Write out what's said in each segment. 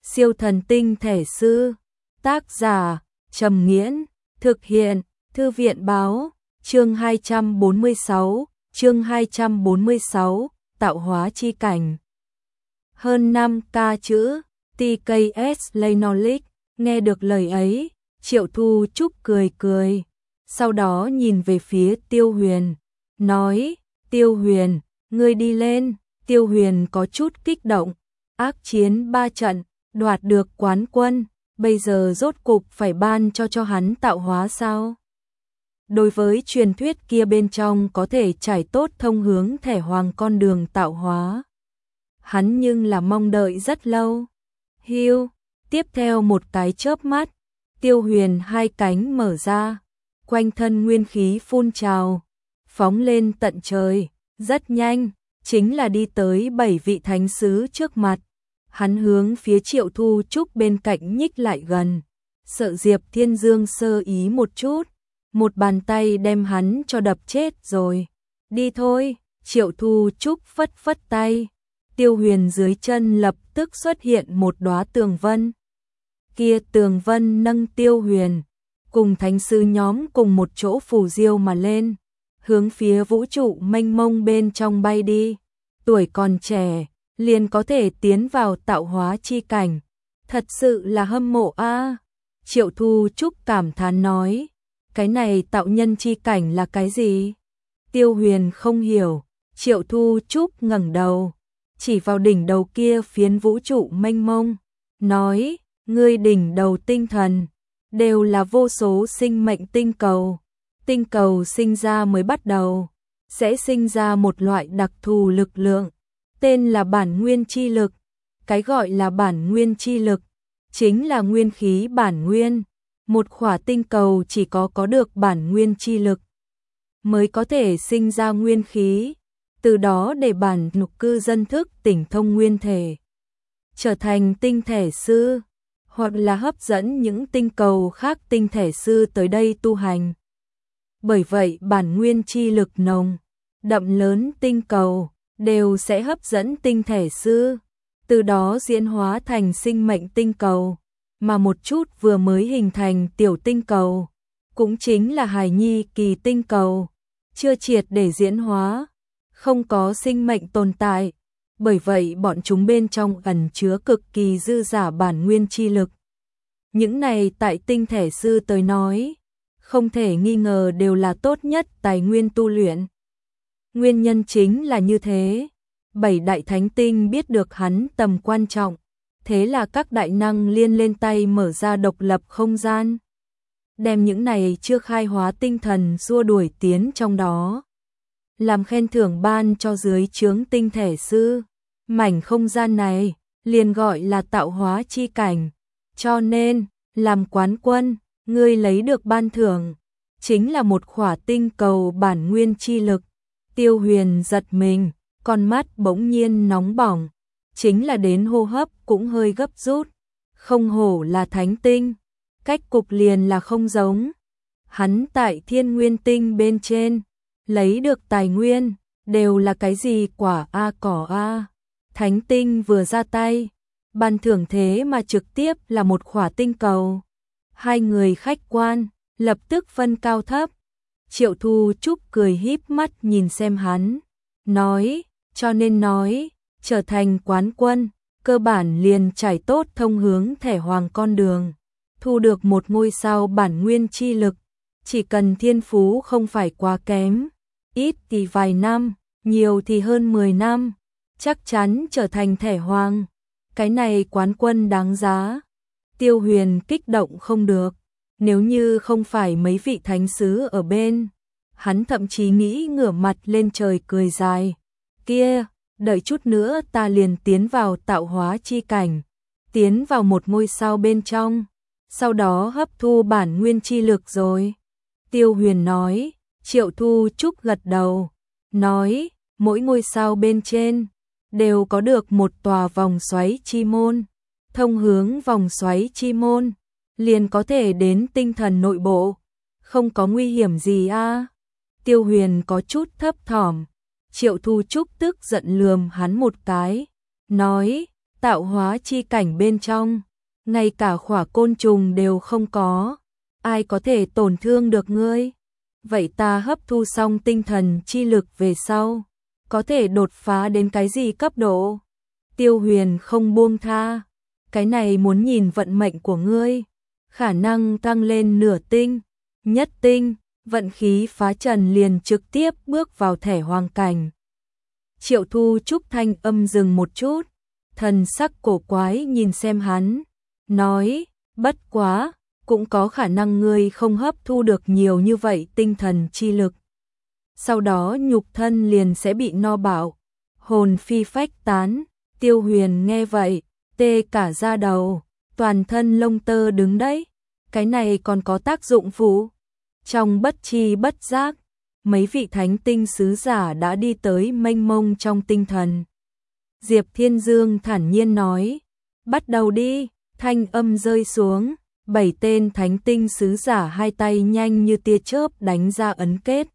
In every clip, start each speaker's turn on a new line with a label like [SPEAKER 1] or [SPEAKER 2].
[SPEAKER 1] Siêu thần tinh thể sư. Tác giả Trầm Nghiễn. Thực hiện Thư viện Báo. Chương 246, tạo hóa chi cảnh. Hơn 5k chữ, TKS Leinolic. Nghe được lời ấy, Triệu Thu Trúc cười cười, sau đó nhìn về phía Tiêu Huyền, nói, Tiêu Huyền, ngươi đi lên. Tiêu Huyền có chút kích động, ác chiến 3 trận, đoạt được quán quân, bây giờ rốt cục phải ban cho hắn tạo hóa sao? Đối với truyền thuyết kia bên trong có thể trải tốt thông hướng thẻ hoàng con đường tạo hóa, hắn nhưng là mong đợi rất lâu. Hiu, tiếp theo một cái chớp mắt, Tiêu Huyền hai cánh mở ra, quanh thân nguyên khí phun trào, phóng lên tận trời, rất nhanh, chính là đi tới 7 vị thánh sứ trước mặt. Hắn hướng phía Triệu Thu Trúc bên cạnh nhích lại gần, sợ Diệp Thiên Dương sơ ý một chút, một bàn tay đem hắn cho đập chết rồi. Đi thôi, Triệu Thu Trúc phất phất tay. Tiêu Huyền dưới chân lập tức xuất hiện một đóa tường vân. Kia tường vân nâng Tiêu Huyền cùng thánh sư nhóm cùng một chỗ phù diêu mà lên, hướng phía vũ trụ mênh mông bên trong bay đi. Tuổi còn trẻ, liền có thể tiến vào tạo hóa chi cảnh, thật sự là hâm mộ a. Triệu Thu Trúc cảm thán nói, cái này tạo nhân chi cảnh là cái gì? Tiêu Huyền không hiểu. Triệu Thu Trúc ngẩng đầu, chỉ vào đỉnh đầu kia phiến vũ trụ mênh mông, nói, ngươi đỉnh đầu tinh thần, đều là vô số sinh mệnh tinh cầu. Tinh cầu sinh ra mới bắt đầu, sẽ sinh ra một loại đặc thù lực lượng, tên là bản nguyên chi lực. Cái gọi là bản nguyên chi lực, chính là nguyên khí bản nguyên. Một khỏa tinh cầu chỉ có được bản nguyên chi lực, mới có thể sinh ra nguyên khí, từ đó để bản nhục cư dân thức tỉnh thông nguyên thể, trở thành tinh thể sư, hoặc là hấp dẫn những tinh cầu khác tinh thể sư tới đây tu hành. Bởi vậy bản nguyên chi lực nồng, đậm lớn tinh cầu, đều sẽ hấp dẫn tinh thể sư, từ đó diễn hóa thành sinh mệnh tinh cầu, mà một chút vừa mới hình thành tiểu tinh cầu, cũng chính là hài nhi kỳ tinh cầu, chưa triệt để diễn hóa, không có sinh mệnh tồn tại, bởi vậy bọn chúng bên trong ẩn chứa cực kỳ dư giả bản nguyên chi lực. Những này tại tinh thể sư tới nói, không thể nghi ngờ đều là tốt nhất tài nguyên tu luyện. Nguyên nhân chính là như thế, 7 đại thánh tinh biết được hắn tầm quan trọng, thế là các đại năng liên lên tay mở ra độc lập không gian, đem những này chưa khai hóa tinh thần xua đuổi tiến trong đó, làm khen thưởng ban cho dưới trướng tinh thể sư. Mảnh không gian này liền gọi là tạo hóa chi cảnh, cho nên làm quán quân, ngươi lấy được ban thưởng chính là một khỏa tinh cầu bản nguyên chi lực. Tiêu Huyền giật mình, con mắt bỗng nhiên nóng bỏng, chính là đến hô hấp cũng hơi gấp rút. Không hổ là thánh tinh, cách cục liền là không giống. Hắn tại Thiên Nguyên tinh bên trên lấy được tài nguyên, đều là cái gì quả a cỏ a. Thánh tinh vừa ra tay, ban thưởng thế mà trực tiếp là một khỏa tinh cầu. Hai người khách quan lập tức phân cao thấp. Triệu Thu Trúc cười híp mắt nhìn xem hắn, nói, cho nên nói, trở thành quán quân, cơ bản liền trải tốt thông hướng thẻ hoàng con đường, thu được một ngôi sao bản nguyên chi lực, chỉ cần thiên phú không phải quá kém, ít thì vài năm, nhiều thì hơn 10 năm, chắc chắn trở thành thẻ hoàng. Cái này quán quân đáng giá. Tiêu Huyền kích động không được, nếu như không phải mấy vị thánh sứ ở bên, hắn thậm chí nghĩ ngửa mặt lên trời cười dài. Kia, đợi chút nữa ta liền tiến vào tạo hóa chi cảnh, tiến vào một ngôi sao bên trong, sau đó hấp thu bản nguyên chi lực rồi. Tiêu Huyền nói. Triệu Thu Trúc gật đầu, nói, mỗi ngôi sao bên trên đều có được một tòa vòng xoáy chi môn, thông hướng vòng xoáy chi môn liền có thể đến tinh thần nội bộ, không có nguy hiểm gì a. Tiêu Huyền có chút thấp thỏm. Triệu Thu Trúc tức giận lườm hắn một cái, nói, tạo hóa chi cảnh bên trong, ngay cả khỏa côn trùng đều không có, ai có thể tổn thương được ngươi? Vậy ta hấp thu xong tinh thần chi lực về sau, có thể đột phá đến cái gì cấp độ? Tiêu Huyền không buông tha, cái này muốn nhìn vận mệnh của ngươi, khả năng tăng lên nửa tinh, nhất tinh, vận khí phá trần liền trực tiếp bước vào thẻ hoàng cảnh. Triệu Thu Trúc thanh âm dừng một chút, thần sắc cổ quái nhìn xem hắn, nói, bất quá, cũng có khả năng ngươi không hấp thu được nhiều như vậy tinh thần chi lực. Sau đó nhục thân liền sẽ bị no bạo, hồn phi phách tán. Tiêu Huyền nghe vậy, tê cả da đầu, toàn thân lông tơ đứng đấy, cái này còn có tác dụng phụ. Trong bất tri bất giác, mấy vị thánh tinh sứ giả đã đi tới mênh mông trong tinh thần. Diệp Thiên Dương thản nhiên nói, bắt đầu đi, thanh âm rơi xuống, 7 tên thánh tinh sứ giả hai tay nhanh như tia chớp đánh ra ấn kết.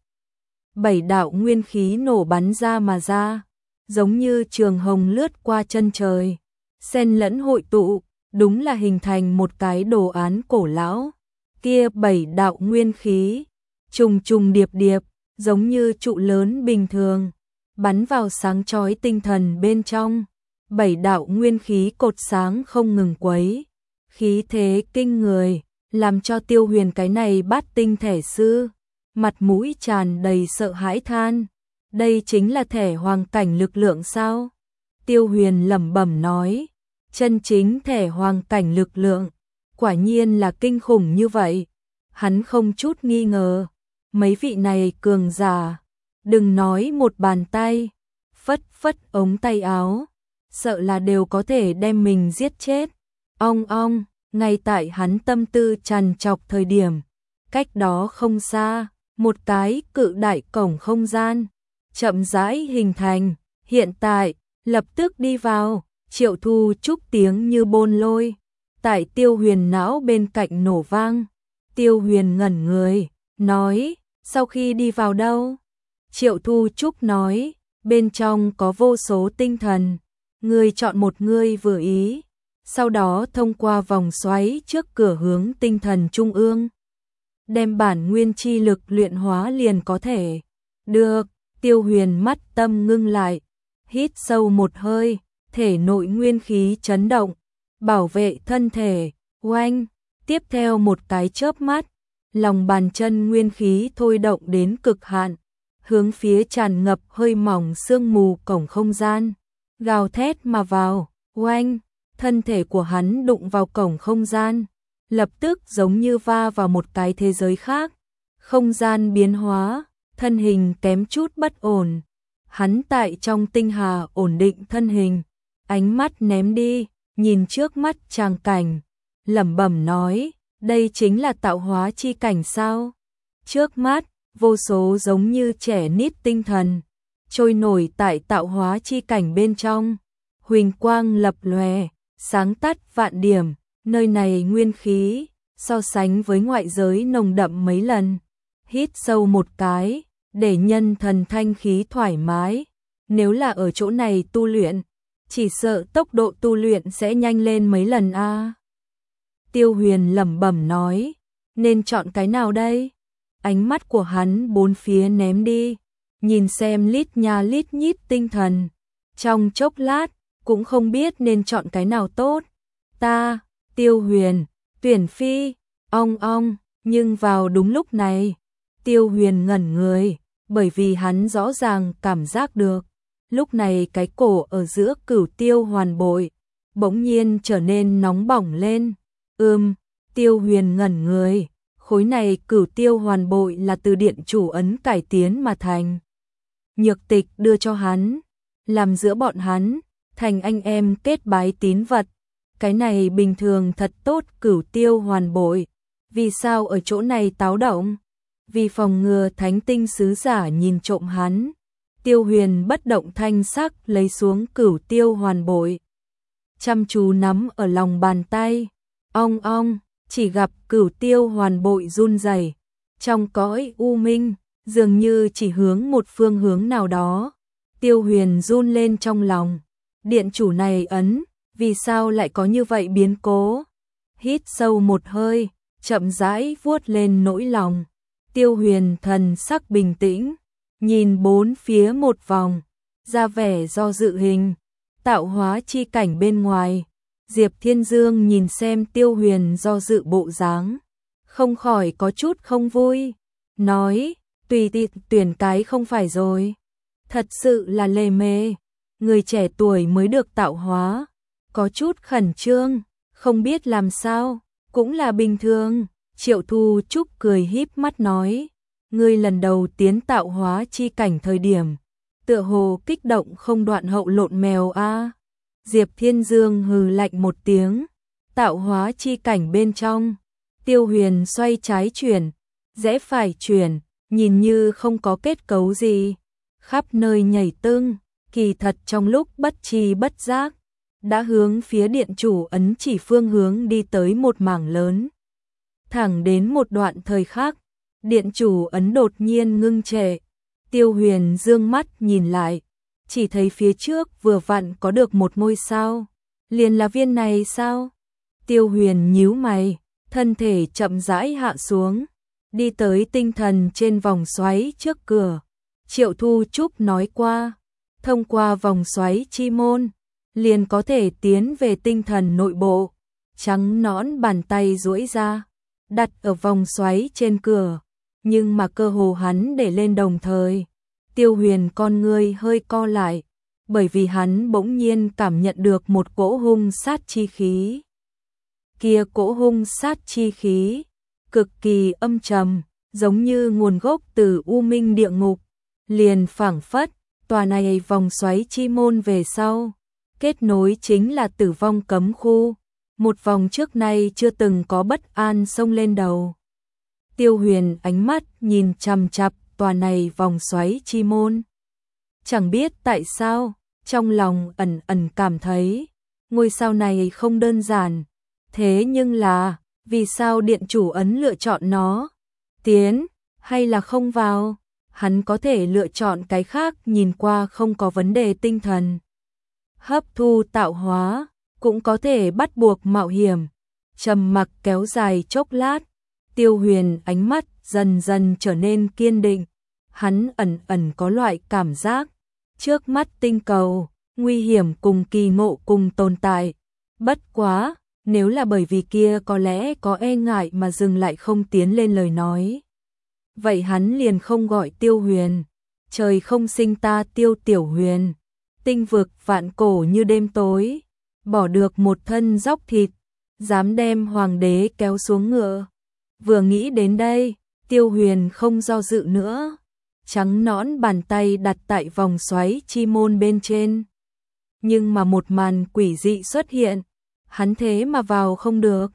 [SPEAKER 1] 7 đạo nguyên khí nổ bắn ra mà ra, giống như trường hồng lướt qua chân trời, xen lẫn hội tụ, đúng là hình thành một cái đồ án cổ lão. Kia 7 đạo nguyên khí, trùng trùng điệp điệp, giống như trụ lớn bình thường, bắn vào sáng chói tinh thần bên trong. 7 đạo nguyên khí cột sáng không ngừng quấy, khí thế kinh người, làm cho Tiêu Huyền cái này bát tinh thể sư, mặt mũi tràn đầy sợ hãi than. Đây chính là thẻ hoàng cảnh lực lượng sao? Tiêu Huyền lẩm bẩm nói, chân chính thẻ hoàng cảnh lực lượng, quả nhiên là kinh khủng như vậy. Hắn không chút nghi ngờ, mấy vị này cường giả, đừng nói một bàn tay, phất phất ống tay áo, sợ là đều có thể đem mình giết chết. Ong ong, ngay tại hắn tâm tư trằn trọc thời điểm, cách đó không xa, một cái cự đại cổng không gian chậm rãi hình thành, hiện tại, lập tức đi vào. Triệu Thu Trúc tiếng như bôn lôi, tại Tiêu Huyền não bên cạnh nổ vang. Tiêu Huyền ngẩn người, nói, sau khi đi vào đâu? Triệu Thu Trúc nói, bên trong có vô số tinh thần, ngươi chọn một ngươi vừa ý, sau đó thông qua vòng xoáy trước cửa hướng tinh thần trung ương, đem bản nguyên chi lực luyện hóa liền có thể. Được. Tiêu Huyền mắt tâm ngưng lại, hít sâu một hơi, thể nội nguyên khí chấn động, bảo vệ thân thể. Oanh, tiếp theo một cái chớp mắt, lòng bàn chân nguyên khí thôi động đến cực hạn, hướng phía tràn ngập hơi mỏng sương mù cổng không gian, gào thét mà vào. Oanh, thân thể của hắn đụng vào cổng không gian, lập tức giống như va vào một cái thế giới khác, không gian biến hóa, thân hình kém chút bất ổn. Hắn tại trong tinh hà ổn định thân hình, ánh mắt ném đi, nhìn trước mắt tràng cảnh, lẩm bẩm nói, đây chính là tạo hóa chi cảnh sao? Trước mắt, vô số giống như trẻ nít tinh thần, trôi nổi tại tạo hóa chi cảnh bên trong, huỳnh quang lập lòe, sáng tắt vạn điểm, nơi này nguyên khí, so sánh với ngoại giới nồng đậm mấy lần. Hít sâu một cái, để nhân thần thanh khí thoải mái, nếu là ở chỗ này tu luyện, chỉ sợ tốc độ tu luyện sẽ nhanh lên mấy lần a. Tiêu Huyền lẩm bẩm nói, nên chọn cái nào đây? Ánh mắt của hắn bốn phía ném đi, nhìn xem lít nha lít nhít tinh thần, trong chốc lát, cũng không biết nên chọn cái nào tốt. Ta, Tiêu Huyền, tuyển phi, ong ong, nhưng vào đúng lúc này, Tiêu Huyền ngẩn người, bởi vì hắn rõ ràng cảm giác được, lúc này cái cổ ở giữa Cửu Tiêu Hoàn Bội bỗng nhiên trở nên nóng bỏng lên. Tiêu Huyền ngẩn người, khối này Cửu Tiêu Hoàn Bội là từ điện chủ ấn cải tiến mà thành. Nhược Tịch đưa cho hắn, làm giữa bọn hắn thành anh em kết bái tín vật. Cái này bình thường thật tốt. Cửu Tiêu Hoàn Bội vì sao ở chỗ này táo động? Vì phòng ngừa thánh tinh sứ giả nhìn trộm hắn, Tiêu Huyền bất động thanh sắc lấy xuống Cửu Tiêu Hoàn Bội, chăm chú nắm ở lòng bàn tay. Ong ong, chỉ gặp Cửu Tiêu Hoàn Bội run rẩy, trong cõi u minh, dường như chỉ hướng một phương hướng nào đó. Tiêu Huyền run lên trong lòng, điện chủ này ấn, Vì sao lại có như vậy biến cố? Hít sâu một hơi, chậm rãi vuốt lên nỗi lòng. Tiêu Huyền thần sắc bình tĩnh, nhìn bốn phía một vòng, ra vẻ do dự hình, tạo hóa chi cảnh bên ngoài. Diệp Thiên Dương nhìn xem Tiêu Huyền do dự bộ dáng, không khỏi có chút không vui, nói, tùy tuyển cái không phải rồi. Thật sự là lề mề, người trẻ tuổi mới được tạo hóa, có chút khẩn trương, không biết làm sao, cũng là bình thường. Triệu Thu Trúc cười híp mắt nói, ngươi lần đầu tiến tạo hóa chi cảnh thời điểm, tựa hồ kích động không đoạn hậu lộn mèo a. Diệp Thiên Dương hừ lạnh một tiếng, tạo hóa chi cảnh bên trong, Tiêu Huyền xoay trái chuyển, rẽ phải chuyển, nhìn như không có kết cấu gì, khắp nơi nhảy tưng, kỳ thật trong lúc bất tri bất giác, đã hướng phía điện chủ ấn chỉ phương hướng đi tới một mảng lớn. Thẳng đến một đoạn thời khắc, điện chủ ấn đột nhiên ngưng trệ, Tiêu Huyền dương mắt nhìn lại, chỉ thấy phía trước vừa vặn có được một ngôi sao, liền là viên này sao? Tiêu Huyền nhíu mày, thân thể chậm rãi hạ xuống, đi tới tinh thần trên vòng xoáy trước cửa. Triệu Thu Trúc nói qua, thông qua vòng xoáy chi môn, liền có thể tiến về tinh thần nội bộ. Trắng nõn bàn tay duỗi ra, đặt ở vòng xoáy trên cửa, nhưng mà cơ hồ hắn để lên đồng thời. Tiêu Huyền con ngươi hơi co lại, bởi vì hắn bỗng nhiên cảm nhận được một cỗ hung sát chi khí. Kia cỗ hung sát chi khí, cực kỳ âm trầm, giống như nguồn gốc từ u minh địa ngục, liền phảng phất, tòa này vòng xoáy chi môn về sau, kết nối chính là tử vong cấm khu, một vòng trước nay chưa từng có bất an xông lên đầu. Tiêu Huyền ánh mắt nhìn chằm chằm tòa này vòng xoáy chi môn. Chẳng biết tại sao, trong lòng ẩn ẩn cảm thấy, ngôi sao này không đơn giản, thế nhưng là, vì sao điện chủ ấn lựa chọn nó? Tiến, hay là không vào? Hắn có thể lựa chọn cái khác nhìn qua không có vấn đề tinh thần. Hấp thu tạo hóa, cũng có thể bắt buộc mạo hiểm. Trầm mặc kéo dài chốc lát, Tiêu Huyền ánh mắt dần dần trở nên kiên định. Hắn ẩn ẩn có loại cảm giác, trước mắt tinh cầu, nguy hiểm cùng kỳ ngộ cùng tồn tại. Bất quá, nếu là bởi vì kia có lẽ có e ngại mà dừng lại không tiến lên lời nói. Vậy hắn liền không gọi Tiêu Huyền, trời không sinh ta Tiêu Tiểu Huyền. Tinh vực vạn cổ như đêm tối, bỏ được một thân dóc thịt, dám đem hoàng đế kéo xuống ngựa. Vừa nghĩ đến đây, Tiêu Huyền không do dự nữa, trắng nõn bàn tay đặt tại vòng xoáy chi môn bên trên. Nhưng mà một màn quỷ dị xuất hiện, hắn thế mà vào không được.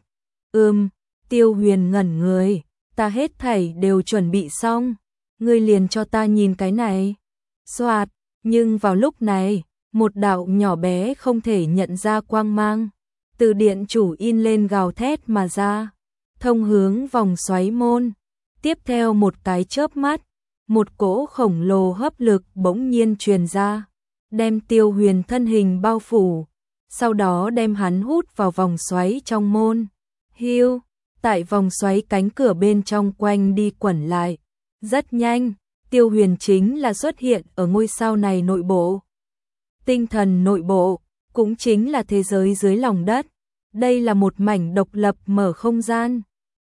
[SPEAKER 1] Tiêu Huyền ngẩn người, ta hết thảy đều chuẩn bị xong, ngươi liền cho ta nhìn cái này. Xoạt, nhưng vào lúc này, một đạo nhỏ bé không thể nhận ra quang mang, từ điện chủ in lên gào thét mà ra, thông hướng vòng xoáy môn. Tiếp theo một cái chớp mắt, một cỗ khổng lồ hấp lực bỗng nhiên truyền ra, đem Tiêu Huyền thân hình bao phủ, sau đó đem hắn hút vào vòng xoáy trong môn. Hiu, tại vòng xoáy cánh cửa bên trong quanh đi quẩn lại. Rất nhanh, Tiêu Huyền chính là xuất hiện ở ngôi sao này nội bộ. Tinh thần nội bộ, cũng chính là thế giới dưới lòng đất. Đây là một mảnh độc lập mở không gian.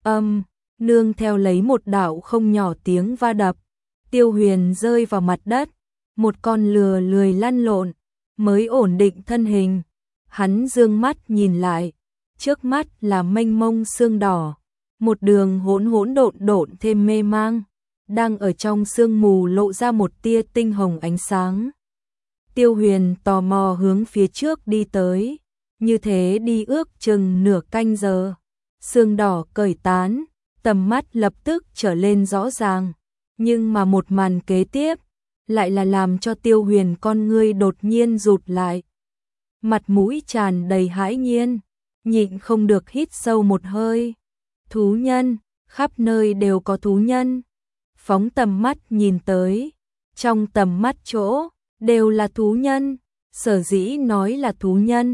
[SPEAKER 1] Nương theo lấy một đạo không nhỏ tiếng va đập, Tiêu Huyền rơi vào mặt đất, một con lừa lười lăn lộn, mới ổn định thân hình. Hắn dương mắt nhìn lại, trước mắt là mênh mông sương đỏ, một đường hỗn độn thêm mê mang, đang ở trong sương mù lộ ra một tia tinh hồng ánh sáng. Tiêu Huyền tò mò hướng phía trước đi tới, như thế đi ước chừng nửa canh giờ, sương đỏ cởi tán, tầm mắt lập tức trở lên rõ ràng, nhưng mà một màn kế tiếp lại là làm cho Tiêu Huyền con ngươi đột nhiên rụt lại. Mặt mũi tràn đầy hãi nhiên, nhịn không được hít sâu một hơi. Thú nhân, khắp nơi đều có thú nhân. Phóng tầm mắt nhìn tới, trong tầm mắt chỗ đều là thú nhân. Sở dĩ nói là thú nhân,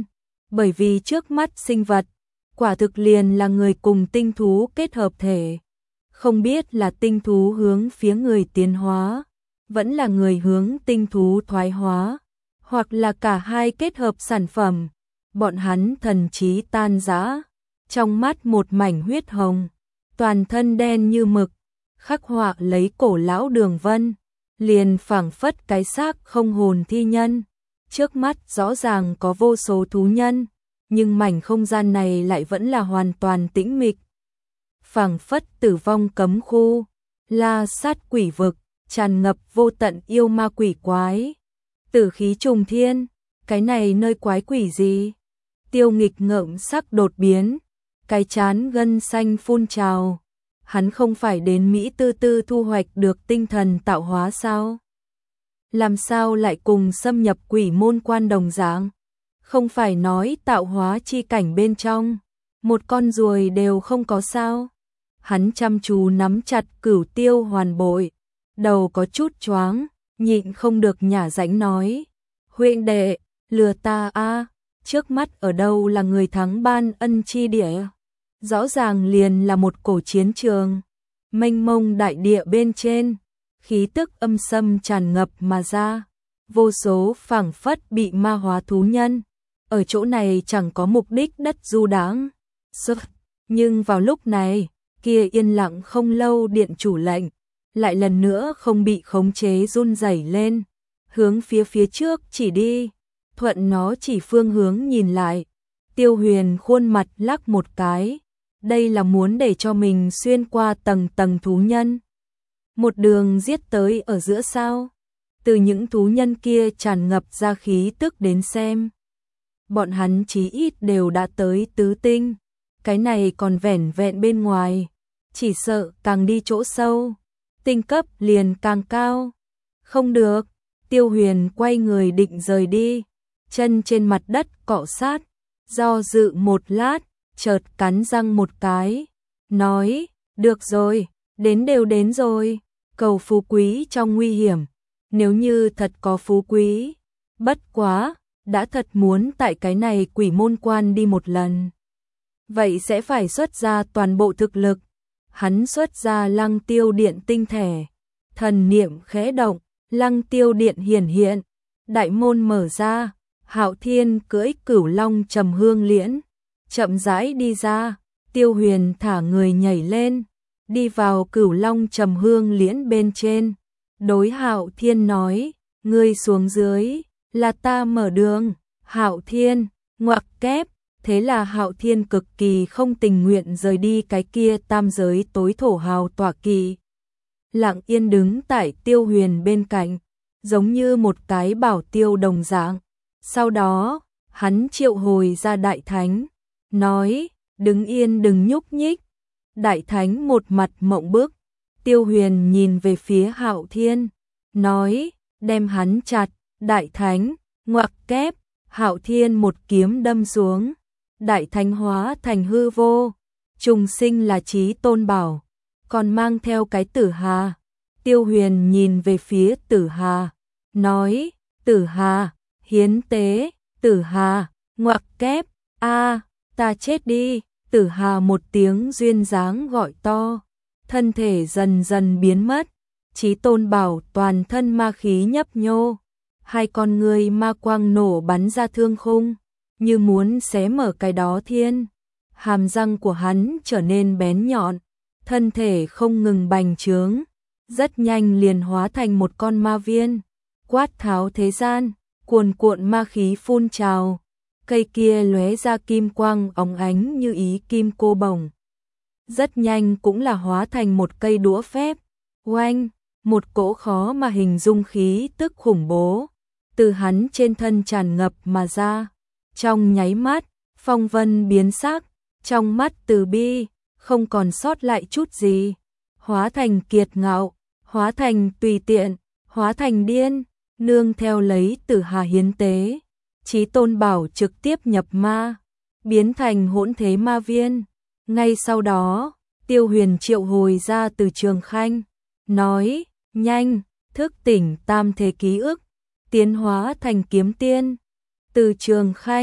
[SPEAKER 1] bởi vì trước mắt sinh vật, quả thực liền là người cùng tinh thú kết hợp thể. Không biết là tinh thú hướng phía người tiến hóa, vẫn là người hướng tinh thú thoái hóa, hoặc là cả hai kết hợp sản phẩm. Bọn hắn thần trí tan rã, trong mắt một mảnh huyết hồng, toàn thân đen như mực, khắc họa lấy cổ lão đường vân, liền phảng phất cái xác không hồn thi nhân. Trước mắt rõ ràng có vô số thú nhân, nhưng mảnh không gian này lại vẫn là hoàn toàn tĩnh mịch. Phảng phất tử vong cấm khu, la sát quỷ vực, tràn ngập vô tận yêu ma quỷ quái. Tử khí trùng thiên, cái này nơi quái quỷ gì? Tiêu Nghịch ngợm sắc đột biến, cái chán gân xanh phun trào. Hắn không phải đến Mỹ Tư Tư thu hoạch được tinh thần tạo hóa sao? Làm sao lại cùng xâm nhập quỷ môn quan đồng dạng? Không phải nói tạo hóa chi cảnh bên trong, một con ruồi đều không có sao? Hắn chăm chú nắm chặt Cửu Tiêu Hoàn Bội, đầu có chút choáng, nhịn không được nhả rãnh nói: "Huynh đệ, lừa ta a, trước mắt ở đâu là người thắng ban ân chi địa? Rõ ràng liền là một cổ chiến trường." Mênh mông đại địa bên trên, khí tức âm sâm tràn ngập mà ra, vô số phảng phất bị ma hóa thú nhân, ở chỗ này chẳng có mục đích đất du đãng. Nhưng vào lúc này, kia yên lặng không lâu điện chủ lệnh, lại lần nữa không bị khống chế run rẩy lên, hướng phía trước chỉ đi, thuận nó chỉ phương hướng nhìn lại. Tiêu Huyền khuôn mặt lắc một cái, đây là muốn để cho mình xuyên qua tầng tầng thú nhân, một đường giết tới ở giữa sao? Từ những thú nhân kia tràn ngập ra khí tức đến xem, bọn hắn chí ít đều đã tới tứ tinh, cái này còn vẻn vẹn bên ngoài, chỉ sợ càng đi chỗ sâu, tinh cấp liền càng cao. Không được, Tiêu Huyền quay người định rời đi, chân trên mặt đất cọ sát, do dự một lát, chợt cắn răng một cái, nói: "Được rồi, đến đều đến rồi, cầu phú quý trong nguy hiểm, nếu như thật có phú quý, bất quá, đã thật muốn tại cái này quỷ môn quan đi một lần, vậy sẽ phải xuất ra toàn bộ thực lực." Hắn xuất ra Lăng Tiêu Điện tinh thể, thần niệm khẽ động, Lăng Tiêu Điện hiển hiện, đại môn mở ra, Hạo Thiên cưỡi Cửu Long Trầm Hương Liễn, chậm rãi đi ra. Tiêu Huyền thả người nhảy lên, đi vào Cửu Long Trầm Hương Liễn bên trên, đối Hạo Thiên nói: "Ngươi xuống dưới, là ta mở đường." Hạo Thiên ngoặc kép. Thế là Hạo Thiên cực kỳ không tình nguyện rời đi cái kia tam giới tối thổ hào tọa kỵ, lặng yên đứng tại Tiêu Huyền bên cạnh, giống như một cái bảo tiêu đồng dạng. Sau đó, hắn triệu hồi ra Đại Thánh, nói: "Đứng yên đừng nhúc nhích." Đại Thánh một mặt mộng bức. Tiêu Huyền nhìn về phía Hạo Thiên, nói: "Đem hắn chặt." Đại Thánh ngoặc kép, Hạo Thiên một kiếm đâm xuống, Đại Thánh hóa thành hư vô, trùng sinh là Chí Tôn Bảo, còn mang theo cái Tử Hà. Tiêu Huyền nhìn về phía Tử Hà, nói: "Tử Hà, hiến tế." Tử Hà ngoặc kép, "A, ta chết đi." Tử Hà một tiếng duyên dáng gọi to, thân thể dần dần biến mất. Chí Tôn Bảo toàn thân ma khí nhấp nhô, hai con người ma quang nổ bắn ra thương khung, như muốn xé mở cái đó thiên. Hàm răng của hắn trở nên bén nhọn, thân thể không ngừng bành trướng, rất nhanh liền hóa thành một con ma viên, quát tháo thế gian, cuồn cuộn ma khí phun trào. Cây kia lóe ra kim quang óng ánh như ý kim cô bổng, rất nhanh cũng là hóa thành một cây đũa phép. Oanh, một cỗ khó mà hình dung khí tức khủng bố từ hắn trên thân tràn ngập mà ra. Trong nháy mắt, phong vân biến sắc, trong mắt từ bi không còn sót lại chút gì, hóa thành kiệt ngạo, hóa thành tùy tiện, hóa thành điên. Nương theo lấy Tử Hà hiến tế, Chí Tôn Bảo trực tiếp nhập ma, biến thành hỗn thế ma viên. Ngay sau đó, Tiêu Huyền triệu hồi ra Từ Trường Khanh, nói: "Nhanh, thức tỉnh tam thế ký ức, tiến hóa thành kiếm tiên." Từ Trường Khanh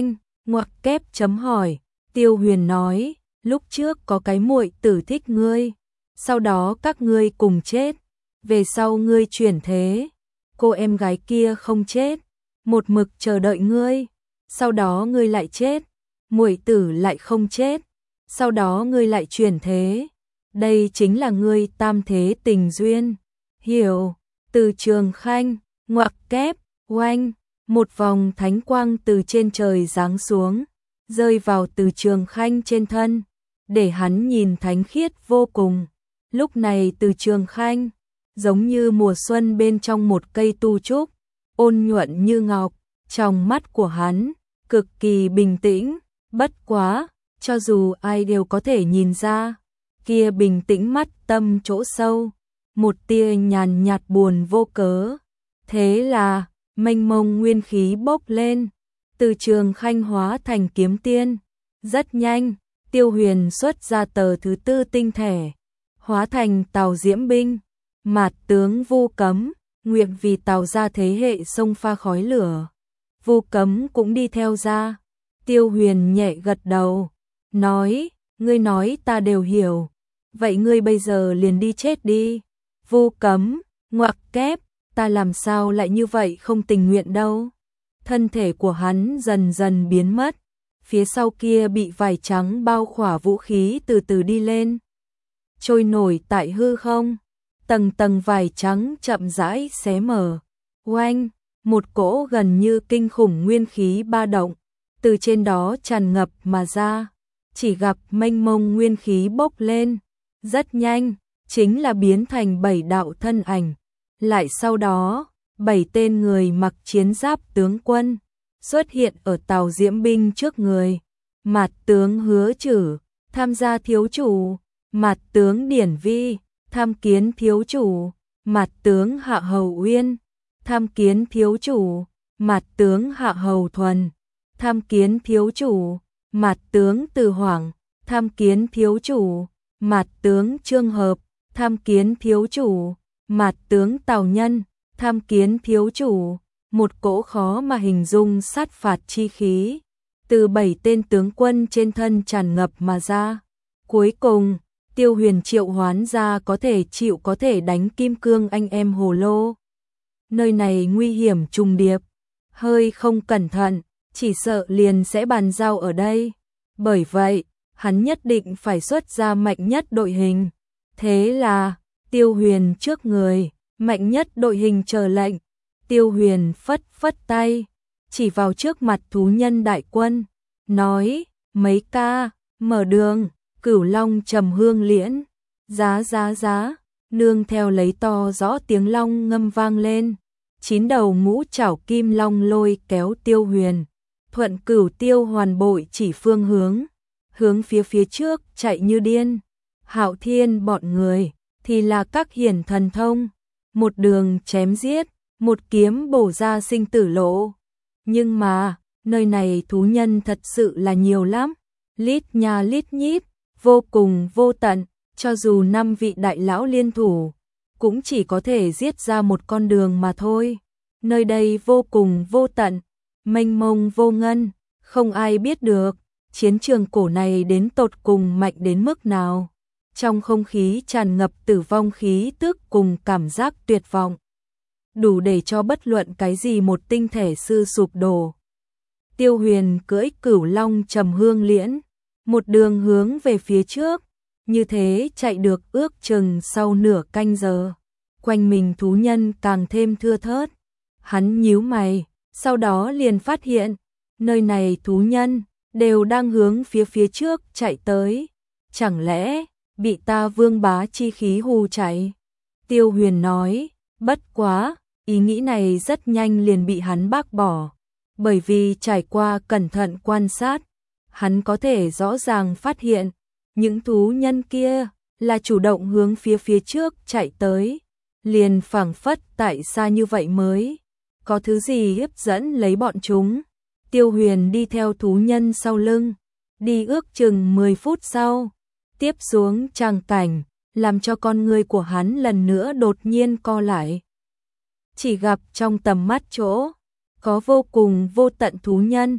[SPEAKER 1] Ngoặc kép chấm hỏi, Tiêu Huyền nói, lúc trước có cái muội tử thích ngươi, sau đó các ngươi cùng chết, về sau ngươi chuyển thế, cô em gái kia không chết, một mực chờ đợi ngươi, sau đó ngươi lại chết, muội tử lại không chết, sau đó ngươi lại chuyển thế, đây chính là ngươi tam thế tình duyên, hiểu? Từ Trường Khanh, ngoặc kép, oanh, một vòng thánh quang từ trên trời giáng xuống, rơi vào Từ Trường Khanh trên thân, để hắn nhìn thánh khiết vô cùng. Lúc này Từ Trường Khanh giống như mùa xuân bên trong một cây tu trúc, ôn nhuận như ngọc, trong mắt của hắn cực kỳ bình tĩnh, bất quá, cho dù ai đều có thể nhìn ra, kia bình tĩnh mắt tâm chỗ sâu, một tia nhàn nhạt buồn vô cớ. Thế là, mênh mông nguyên khí bốc lên, Từ Trường Khanh hóa thành kiếm tiên. Rất nhanh, Tiêu Huyền xuất ra tờ thứ 4 tinh thể, hóa thành Tào Diễm binh, Mạt tướng Vu Cấm, nguyện vì Tào gia thế hệ sông pha khói lửa. Vu Cấm cũng đi theo ra. Tiêu Huyền nhẹ gật đầu, nói, ngươi nói ta đều hiểu, vậy ngươi bây giờ liền đi chết đi. Vu Cấm, ngoặc kép, ta làm sao lại như vậy không tình nguyện đâu. Thân thể của hắn dần dần biến mất, phía sau kia bị vải trắng bao khỏa vũ khí từ từ đi lên, trôi nổi tại hư không, tầng tầng vải trắng chậm rãi xé mở. Oanh, một cỗ gần như kinh khủng nguyên khí ba động, từ trên đó tràn ngập mà ra, chỉ gặp mênh mông nguyên khí bốc lên, rất nhanh, chính là biến thành 7 đạo thân ảnh. Lại sau đó, 7 tên người mặc chiến giáp tướng quân xuất hiện ở Tào Diễm binh trước người. Mạt tướng Hứa Trử, tham gia thiếu chủ, Mạt tướng Điển Vi, tham kiến thiếu chủ, Mạt tướng Hạ Hầu Uyên, tham kiến thiếu chủ, Mạt tướng Hạ Hầu Thuần, tham kiến thiếu chủ, Mạt tướng Từ Hoảng, tham kiến thiếu chủ, Mạt tướng Trương Hợp, tham kiến thiếu chủ, Mạt tướng Tào Nhân, tham kiến thiếu chủ. Một cỗ khó mà hình dung sát phạt chi khí từ 7 tên tướng quân trên thân tràn ngập mà ra. Cuối cùng, Tiêu Huyền triệu hoán ra có thể đánh kim cương anh em hồ lô. Nơi này nguy hiểm trùng điệp, hơi không cẩn thận, chỉ sợ liền sẽ bàn giao ở đây. Bởi vậy, hắn nhất định phải xuất ra mạnh nhất đội hình. Thế là, Tiêu Huyền trước người, mạnh nhất đội hình chờ lệnh. Tiêu Huyền phất phất tay, chỉ vào trước mặt thú nhân đại quân, nói, mấy ca, mở đường. Cửu Long trầm hương liễn, giá giá giá, nương theo lấy to rõ tiếng long ngâm vang lên. 9 đầu ngũ trảo kim long lôi kéo Tiêu Huyền, thuận Cửu Tiêu hoàn bội chỉ phương hướng phía trước chạy như điên. Hạo Thiên bọn người thì là các hiển thần thông, một đường chém giết, một kiếm bổ ra sinh tử lộ. Nhưng mà, nơi này thú nhân thật sự là nhiều lắm, lít nha lít nhít, vô cùng vô tận, cho dù 5 vị đại lão liên thủ, cũng chỉ có thể giết ra một con đường mà thôi. Nơi đây vô cùng vô tận, mênh mông vô ngân, không ai biết được, chiến trường cổ này đến tột cùng mạnh đến mức nào. Trong không khí tràn ngập tử vong khí tức cùng cảm giác tuyệt vọng, đủ để cho bất luận cái gì một tinh thể sư sụp đổ. Tiêu Huyền cưỡi Cửu Long trầm hương liễn, một đường hướng về phía trước, như thế chạy được ước chừng sau nửa canh giờ. Quanh mình thú nhân càng thêm thưa thớt. Hắn nhíu mày, sau đó liền phát hiện, nơi này thú nhân đều đang hướng phía trước chạy tới. Chẳng lẽ bị ta vương bá chi khí hù chạy? Tiêu Huyền nói, bất quá, ý nghĩ này rất nhanh liền bị hắn bác bỏ, bởi vì trải qua cẩn thận quan sát, hắn có thể rõ ràng phát hiện, những thú nhân kia là chủ động hướng phía trước chạy tới, liền phảng phất tại xa như vậy mới có thứ gì hấp dẫn lấy bọn chúng. Tiêu Huyền đi theo thú nhân sau lưng, đi ước chừng 10 phút sau, tiếp xuống tràng cảnh, làm cho con người của hắn lần nữa đột nhiên co lại. Chỉ gặp trong tầm mắt chỗ, có vô cùng vô tận thú nhân,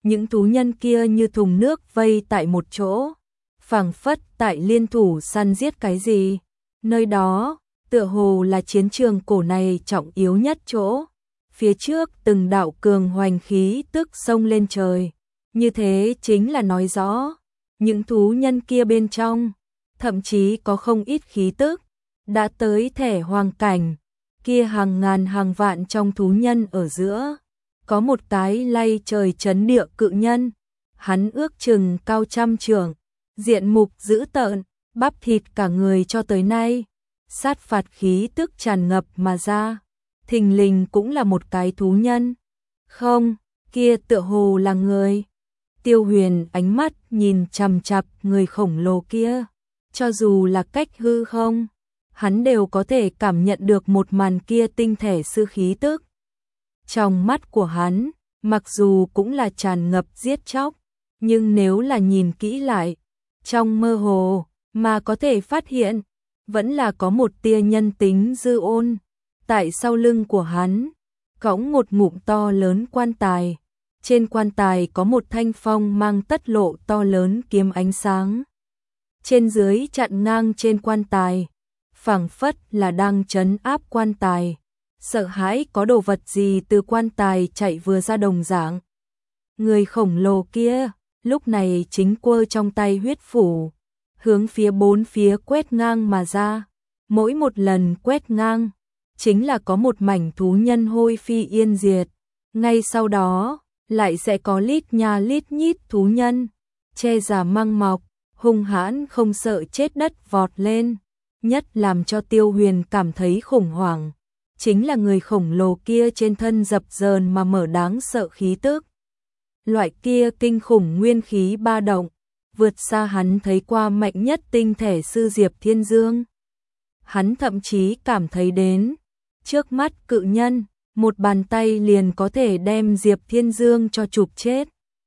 [SPEAKER 1] những thú nhân kia như thùng nước vây tại một chỗ, phảng phất tại liên thủ săn giết cái gì. Nơi đó, tựa hồ là chiến trường cổ này trọng yếu nhất chỗ. Phía trước từng đạo cường hoành khí tức xông lên trời. Như thế chính là nói rõ, những thú nhân kia bên trong, thậm chí có không ít khí tức, đã tới thể hoàng cảnh. Kia hàng ngàn hàng vạn trong thú nhân ở giữa, có một cái lay trời chấn địa cự nhân. Hắn ước chừng cao 100 trượng, diện mục dữ tợn, bắp thịt cả người cho tới nay. Sát phạt khí tức tràn ngập mà ra, thình lình cũng là một cái thú nhân. Không, kia tựa hồ là người. Tiêu Huyền ánh mắt nhìn chằm chằm người khổng lồ kia, cho dù là cách hư không, hắn đều có thể cảm nhận được một màn kia tinh thể sư khí tức. Trong mắt của hắn, mặc dù cũng là tràn ngập giết chóc, nhưng nếu là nhìn kỹ lại, trong mơ hồ mà có thể phát hiện, vẫn là có một tia nhân tính dư ôn. Tại sau lưng của hắn, cõng một ngụm to lớn quan tài. Trên quan tài có một thanh phong mang tất lộ to lớn kiếm ánh sáng. Trên dưới chặn ngang trên quan tài, phảng phất là đang trấn áp quan tài. Sợ hãi có đồ vật gì từ quan tài chạy vừa ra đồng dạng. Người khổng lồ kia, lúc này chính quơ trong tay huyết phủ, hướng phía bốn phía quét ngang mà ra. Mỗi một lần quét ngang, chính là có một mảnh thú nhân hôi phi yên diệt. Ngay sau đó, lại sẽ có lít nha lít nhít thú nhân, che giả măng mọc, hung hãn không sợ chết đất vọt lên. Nhất làm cho Tiêu Huyền cảm thấy khủng hoảng, chính là người khổng lồ kia trên thân dập dờn mà mở đáng sợ khí tức. Loại kia kinh khủng nguyên khí ba động, vượt xa hắn thấy qua mạnh nhất tinh thể sư Diệp Thiên Dương. Hắn thậm chí cảm thấy đến, trước mắt cự nhân, một bàn tay liền có thể đem Diệp Thiên Dương cho chụp chết.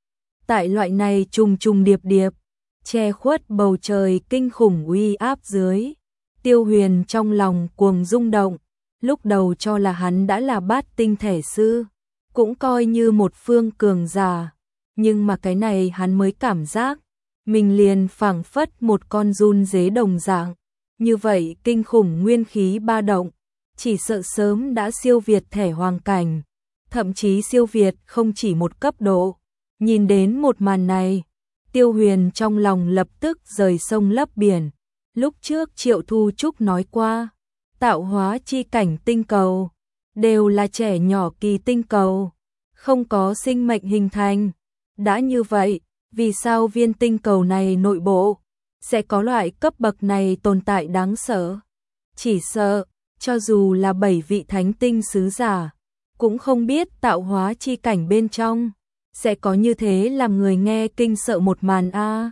[SPEAKER 1] Tại loại này trùng trùng điệp điệp, che khuất bầu trời kinh khủng uy áp dưới, Tiêu Huyền trong lòng cuồng rung động. Lúc đầu cho là hắn đã là bát tinh thể sư, cũng coi như một phương cường giả, nhưng mà cái này hắn mới cảm giác mình liền phảng phất một con giun dế đồng dạng. Như vậy kinh khủng nguyên khí ba động, chỉ sợ sớm đã siêu việt thể hoàng cảnh, thậm chí siêu việt không chỉ một cấp độ. Nhìn đến một màn này, Tiêu Huyền trong lòng lập tức rời sông lấp biển. Lúc trước Triệu Thu Trúc nói qua, tạo hóa chi cảnh tinh cầu, đều là trẻ nhỏ kỳ tinh cầu, không có sinh mệnh hình thành. Đã như vậy, vì sao viên tinh cầu này nội bộ sẽ có loại cấp bậc này tồn tại đáng sợ? Chỉ sợ, cho dù là 7 vị thánh tinh sứ giả, cũng không biết tạo hóa chi cảnh bên trong sẽ có như thế làm người nghe kinh sợ một màn a.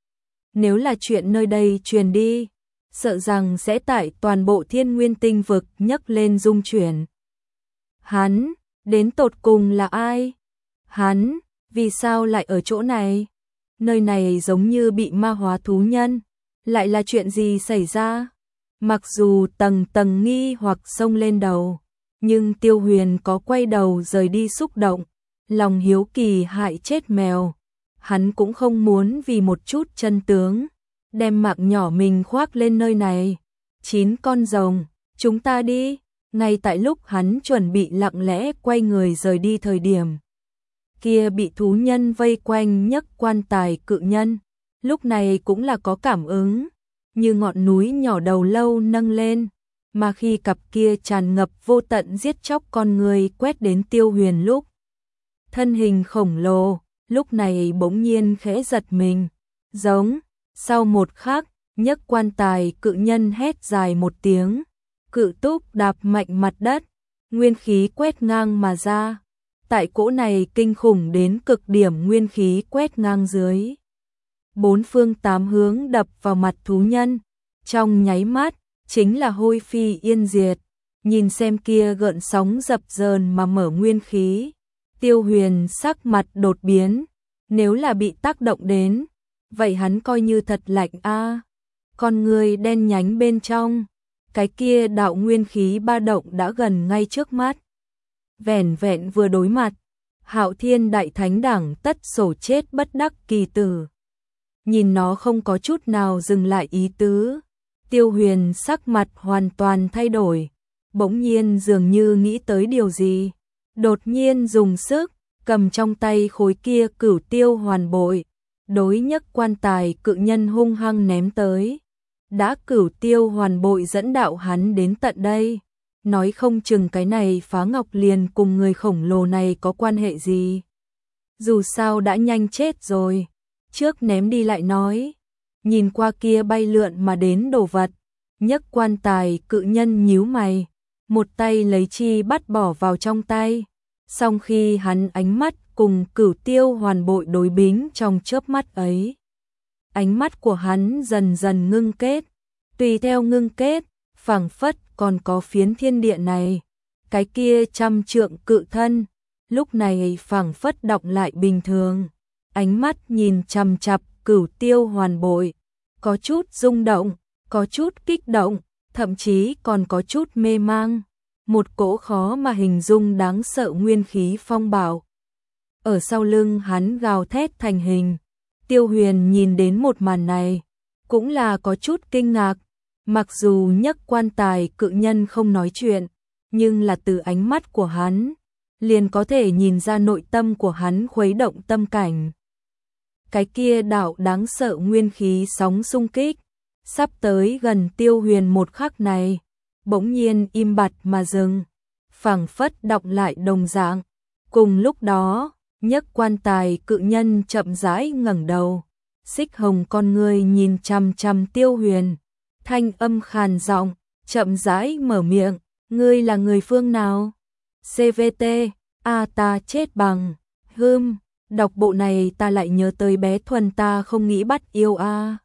[SPEAKER 1] Nếu là chuyện nơi đây truyền đi, sợ rằng sẽ tại toàn bộ Thiên Nguyên tinh vực nhấc lên rung chuyển. Hắn, đến tột cùng là ai? Hắn, vì sao lại ở chỗ này? Nơi này giống như bị ma hóa thú nhân, lại là chuyện gì xảy ra? Mặc dù tầng tầng nghi hoặc xông lên đầu, nhưng Tiêu Huyền có quay đầu rời đi xúc động, lòng hiếu kỳ hại chết mèo. Hắn cũng không muốn vì một chút chân tướng, đem mạng nhỏ mình khoác lên nơi này. 9 con rồng, chúng ta đi. Ngay tại lúc hắn chuẩn bị lặng lẽ quay người rời đi thời điểm, kia bị thú nhân vây quanh nhấc quan tài cự nhân, lúc này cũng là có cảm ứng, như ngọn núi nhỏ đầu lâu nâng lên, mà khi cặp kia tràn ngập vô tận giết chóc con người quét đến Tiêu Huyền lúc, thân hình khổng lồ, lúc này bỗng nhiên khẽ giật mình, giống, sau một khắc, nhấc quan tài cự nhân hét dài một tiếng, cự túc đạp mạnh mặt đất, nguyên khí quét ngang mà ra. Tại cỗ này kinh khủng đến cực điểm nguyên khí quét ngang dưới, 4 phương 8 hướng đập vào mặt thú nhân, trong nháy mắt, chính là hôi phi yên diệt. Nhìn xem kia gợn sóng dập dờn mà mở nguyên khí, Tiêu Huyền sắc mặt đột biến, nếu là bị tác động đến, vậy hắn coi như thật lạnh a. Con người đen nhánh bên trong, cái kia đạo nguyên khí ba động đã gần ngay trước mắt. Vẻn vẹn vừa đối mặt, Hạo Thiên Đại Thánh Đẳng tất sổ chết bất đắc kỳ tử. Nhìn nó không có chút nào dừng lại ý tứ. Tiêu Huyền sắc mặt hoàn toàn thay đổi, bỗng nhiên dường như nghĩ tới điều gì, đột nhiên dùng sức cầm trong tay khối kia Cửu Tiêu Hoàn Bội, đối Nhất Quan Tài cự nhân hung hăng ném tới. Đã Cửu Tiêu Hoàn Bội dẫn đạo hắn đến tận đây, nói không chừng cái này Phá Ngọc liền cùng người khổng lồ này có quan hệ gì. Dù sao đã nhanh chết rồi, trước ném đi lại nói. Nhìn qua kia bay lượn mà đến đồ vật, Nhất Quan Tài cự nhân nhíu mày, một tay lấy chi bắt bỏ vào trong tay. Song khi hắn ánh mắt cùng Cửu Tiêu Hoàn Bội đối bính trong chớp mắt ấy, ánh mắt của hắn dần dần ngưng kết, tùy theo ngưng kết, phảng phất còn có phiến thiên địa này, cái kia trăm trượng cự thân, lúc này phảng phất đọng lại bình thường, ánh mắt nhìn chằm chằm Cửu Tiêu Hoàn Bội, có chút rung động, có chút kích động, thậm chí còn có chút mê mang, một cỗ khó mà hình dung đáng sợ nguyên khí phong bạo. Ở sau lưng hắn gào thét thành hình. Tiêu Huyền nhìn đến một màn này, cũng là có chút kinh ngạc, mặc dù Nhất Quan Tài cự nhân không nói chuyện, nhưng là từ ánh mắt của hắn, liền có thể nhìn ra nội tâm của hắn khuấy động tâm cảnh. Cái kia đạo đáng sợ nguyên khí sóng xung kích, sắp tới gần Tiêu Huyền một khắc này, bỗng nhiên im bặt mà dừng, phảng phất đọng lại đồng dạng. Cùng lúc đó, Nhất Quan Tài cự nhân chậm rãi ngẩng đầu, xích hồng con ngươi nhìn chằm chằm Tiêu Huyền, thanh âm khàn giọng, chậm rãi mở miệng, ngươi là người phương nào? CVT, ta chết bằng, đọc bộ này ta lại nhớ tới bé Thuần ta không nghĩ bắt yêu